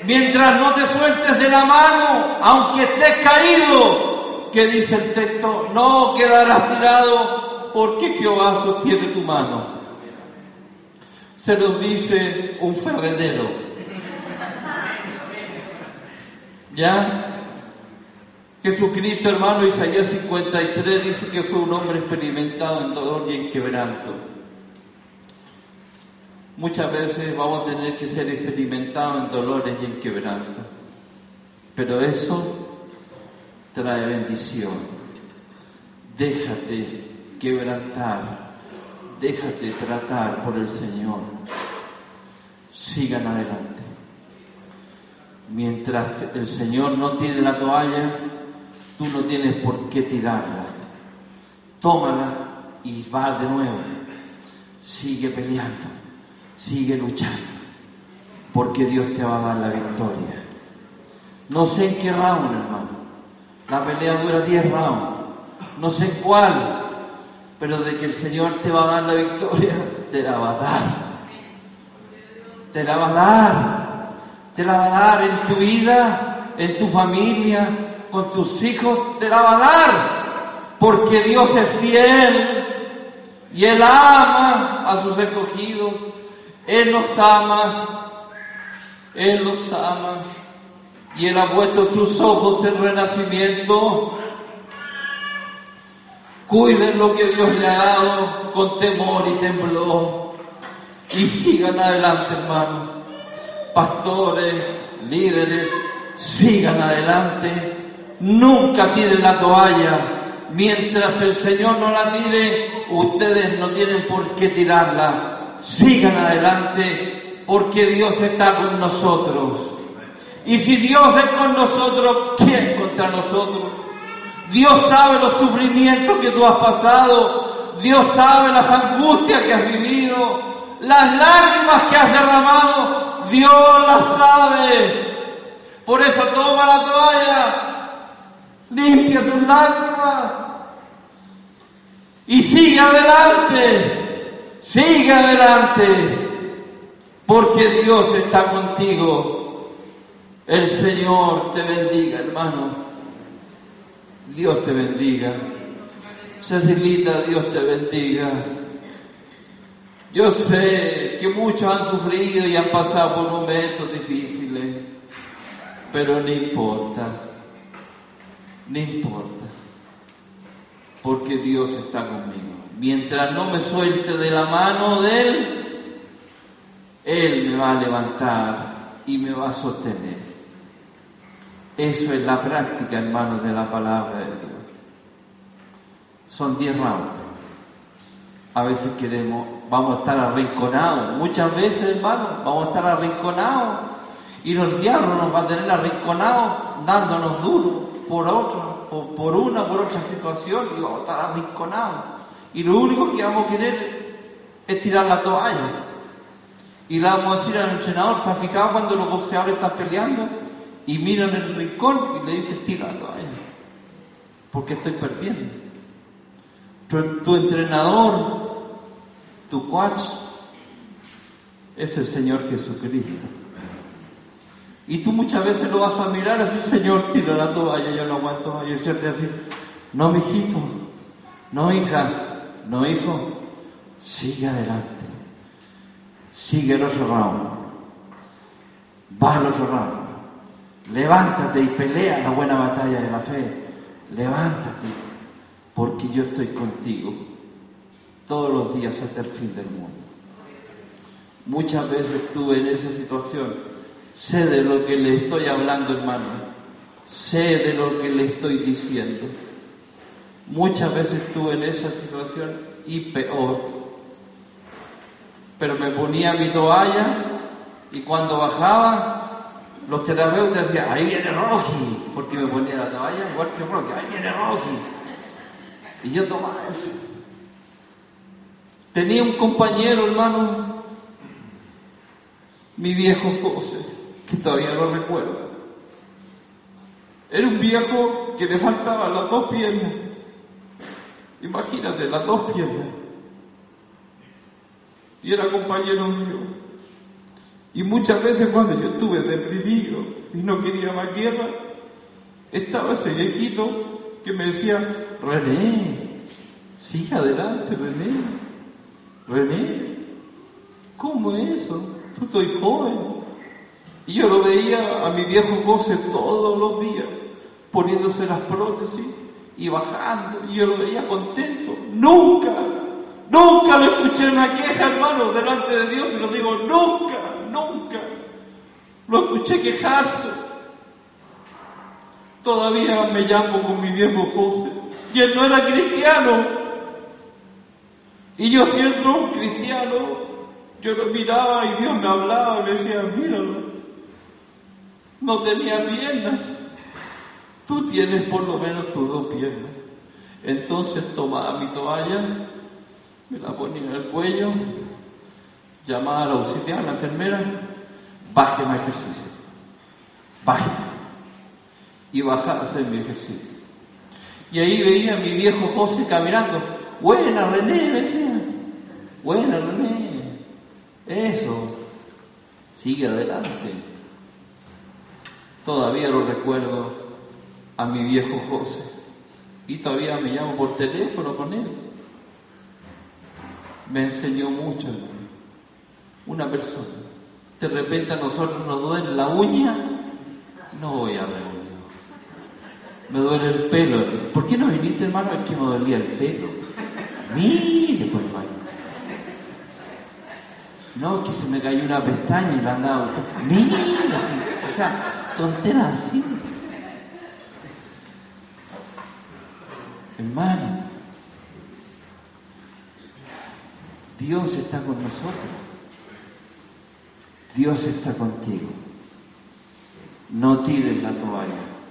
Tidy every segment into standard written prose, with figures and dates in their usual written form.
mientras no te sueltes de la mano, aunque estés caído, ¿qué dice el texto? No quedarás tirado, porque Jehová sostiene tu mano. Se nos dice un ferretero. ¿Ya? Jesucristo, hermano, Isaías 53 dice que fue un hombre experimentado en dolor y en quebranto. Muchas veces vamos a tener que ser experimentados en dolores y en quebranto, pero eso trae bendición. Déjate quebrantar, déjate tratar por el Señor. Sigan adelante. Mientras el Señor no tire la toalla, tú no tienes por qué tirarla. Tómala y va de nuevo. Sigue peleando, sigue luchando, porque Dios te va a dar la victoria. No sé en qué round, hermano. La pelea dura 10 rounds. No sé en cuál, pero de que el Señor te va a dar la victoria, te la va a dar. Te la va a dar. Te la va a dar en tu vida, en tu familia, con tus hijos, te la va a dar, porque Dios es fiel y Él ama a sus escogidos. Él los ama, Él los ama, y Él ha puesto sus ojos en renacimiento. Cuiden lo que Dios le ha dado con temor y temblor, y sigan adelante, hermanos. Pastores, líderes, sigan adelante. Nunca tiren la toalla. Mientras el Señor no la tire, ustedes no tienen por qué tirarla. Sigan adelante, porque Dios está con nosotros. Y si Dios es con nosotros, ¿quién contra nosotros? Dios sabe los sufrimientos que tú has pasado. Dios sabe las angustias que has vivido, las lágrimas que has derramado. Dios las sabe. Por eso toma la toalla, limpia tus lágrimas y sigue adelante, porque Dios está contigo. El Señor te bendiga, hermano. Dios te bendiga. Cecilita, Dios te bendiga. Yo sé que muchos han sufrido y han pasado por momentos difíciles, pero no importa, porque Dios está conmigo. Mientras no me suelte de la mano de Él, Él me va a levantar y me va a sostener. Eso es la práctica, hermanos, de la palabra de Dios. Son 10 rounds. A veces vamos a estar arrinconados. Muchas veces, hermanos, vamos a estar arrinconados. Y el diablo nos va a tener arrinconados, dándonos duro por otra situación, y vamos a estar arrinconados. Y lo único que vamos a querer es tirar la toalla. Y le vamos a decir al entrenador: ¿se ha fijado cuando los boxeadores están peleando? Y miran el rincón y le dicen: tira la toalla, porque estoy perdiendo. Tu entrenador, tu coach, es el Señor Jesucristo. Y tú muchas veces lo vas a mirar así: Señor, tira la toalla, yo no aguanto. Y decirte así: no, mijito, no, hija, no, hijo, sigue adelante. Sigue el otro round. Va al otro round. Levántate y pelea la buena batalla de la fe. Levántate, porque yo estoy contigo todos los días hasta el fin del mundo. Muchas veces estuve en esa situación. Sé de lo que le estoy hablando, hermano. Sé de lo que le estoy diciendo. Muchas veces estuve en esa situación y peor. Pero me ponía mi toalla y cuando bajaba, los terapeutas decían: ahí viene Rocky, porque me ponía la toalla igual que Rocky. Ahí viene Rocky. Y yo tomaba eso. Tenía un compañero, hermano, mi viejo José, que todavía lo recuerdo. Era un viejo que le faltaban las 2 piernas. Imagínate, las 2 piernas. Y era compañero mío. Y muchas veces cuando yo estuve deprimido y no quería más guerra, estaba ese viejito que me decía: René, sigue adelante, René. René, ¿cómo es eso? Tú estoy joven. Y yo lo veía a mi viejo José todos los días, poniéndose las prótesis y bajando, y yo lo veía contento. Nunca lo escuché una queja, hermano, delante de Dios, y lo digo, nunca lo escuché quejarse. Todavía me llamo con mi viejo José, y él no era cristiano, y yo siendo un cristiano, yo lo miraba y Dios me hablaba y me decía: míralo, no tenía piernas, tú tienes por lo menos tus 2 piernas. Entonces tomaba mi toalla, me la ponía en el cuello, llamaba al auxiliar, a la enfermera: bájeme a ejercicio, bájeme. Y bajaba a hacer mi ejercicio. Y ahí veía a mi viejo José caminando. Buena, René, me decía. Buena, René. Eso. Sigue adelante. Todavía lo recuerdo a mi viejo José. Y todavía me llamo por teléfono con él. Me enseñó mucho, hermano. Una persona. De repente a nosotros nos duele la uña. No voy a reunir. Me duele el pelo. ¿Por qué no viniste, hermano? Es que me dolía el pelo. Mire, por favor. No, que se me cayó una pestaña y la andaba. Mire, así. O sea, tonteras así. Hermano, Dios está con nosotros. Dios está contigo. No tires la toalla.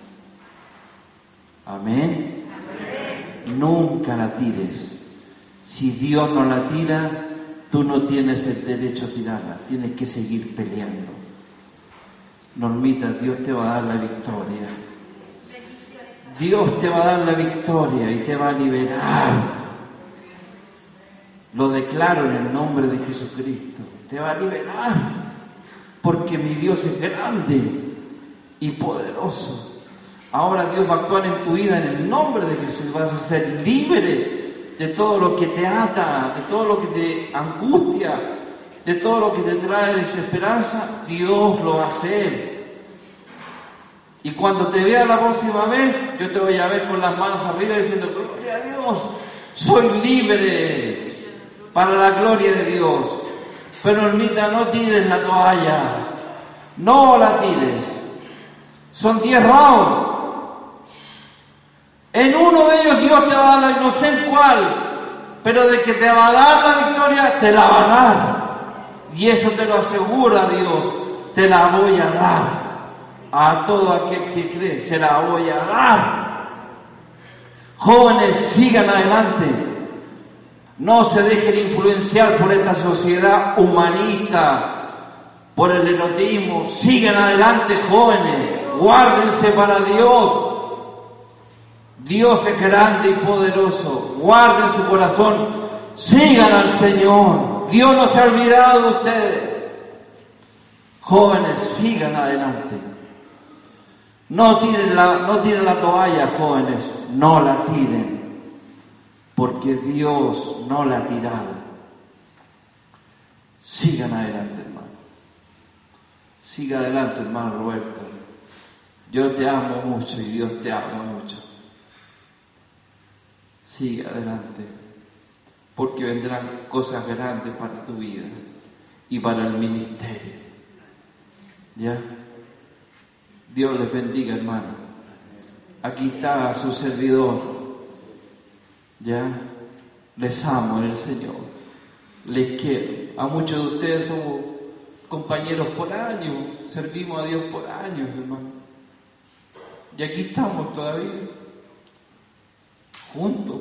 Amén. Amén. Nunca la tires. Si Dios no la tira, tú no tienes el derecho a tirarla. Tienes que seguir peleando. Normita, Dios te va a dar la victoria. Dios te va a dar la victoria y te va a liberar. Lo declaro en el nombre de Jesucristo. Te va a liberar. Porque mi Dios es grande y poderoso. Ahora Dios va a actuar en tu vida en el nombre de Jesús. Vas a ser libre de todo lo que te ata, de todo lo que te angustia, de todo lo que te trae desesperanza. Dios lo va a hacer. Y cuando te vea la próxima vez, yo te voy a ver con las manos arriba diciendo: gloria a Dios, soy libre para la gloria de Dios. Pero hermita, no tires la toalla, no la tires. Son 10 rounds. En uno de ellos Dios te va a dar, no sé en cuál, pero de que te va a dar la victoria, te la va a dar. Y eso te lo asegura Dios. Te la voy a dar. A todo aquel que cree, se la voy a dar. Jóvenes, sigan adelante. No se dejen influenciar por esta sociedad humanista, por el erotismo. Sigan adelante, jóvenes. Guárdense para Dios. Dios es grande y poderoso. Guarden su corazón. Sigan al Señor. Dios no se ha olvidado de ustedes. Jóvenes, sigan adelante. No tiren la toalla, jóvenes. No la tiren. Porque Dios no la ha tirado. Sigan adelante, hermano. Siga adelante, hermano Roberto. Yo te amo mucho y Dios te ama mucho. Sigue adelante, porque vendrán cosas grandes para tu vida y para el ministerio. ¿Ya? Dios les bendiga, hermano. Aquí está su servidor. ¿Ya? Les amo en el Señor. Les quiero. A muchos de ustedes somos compañeros por años. Servimos a Dios por años, hermano. Y aquí estamos todavía. Juntos.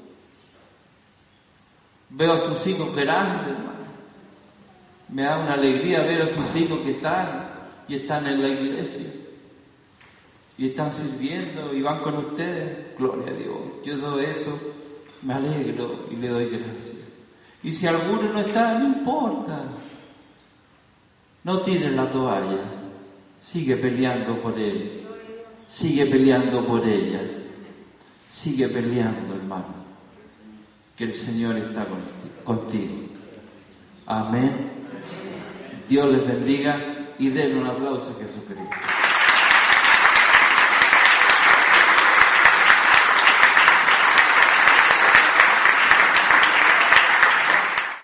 Veo a sus hijos grandes, hermano. Me da una alegría ver a sus hijos que están en la iglesia y están sirviendo y van con ustedes. Gloria a Dios. Yo todo eso me alegro y le doy gracias. Y si alguno no está, no importa. No tires la toalla. Sigue peleando por él. Sigue peleando por ella. Sigue peleando, hermano. Que el Señor está contigo. Amén. Dios les bendiga y denle un aplauso a Jesucristo.